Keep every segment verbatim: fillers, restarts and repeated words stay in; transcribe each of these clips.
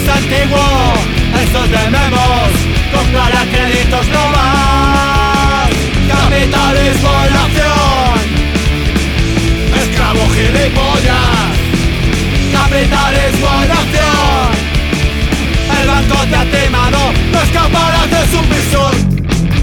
es antiguo, estos debemos comprar a créditos no más. Capitalismo en acción, esclavo gilipollas. Capitalismo en acción, el banco te ha timado, no escaparás de su prisión.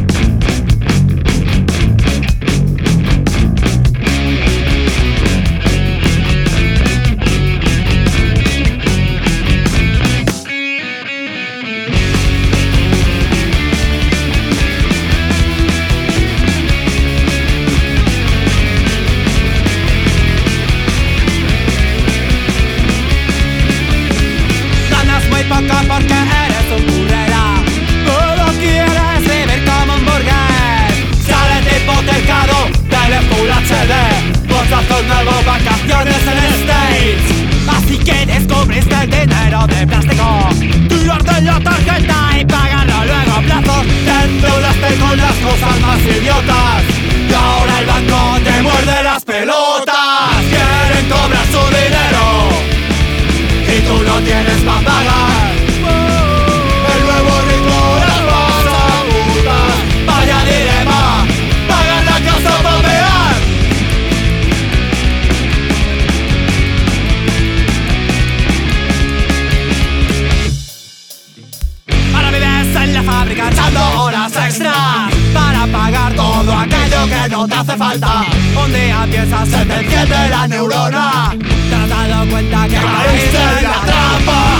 Porque eres un burrera, todo quieres vivir como un burgués. Sales hipotecado, tele Full H D, bolsazos nuevos, vacaciones en States. Así que descubriste el dinero de plástico, tirarte la tarjeta y pagarlo luego a plazos. Te endeudaste con las cosas más idiotas y ahora el banco te muerde las pelotas. Quieren cobrar su dinero y tú no tienes para pagar. Echando horas extras para pagar todo aquello que no te hace falta. Un día piensas, se te enciende la neurona, te has dado cuenta que caíste en la trampa.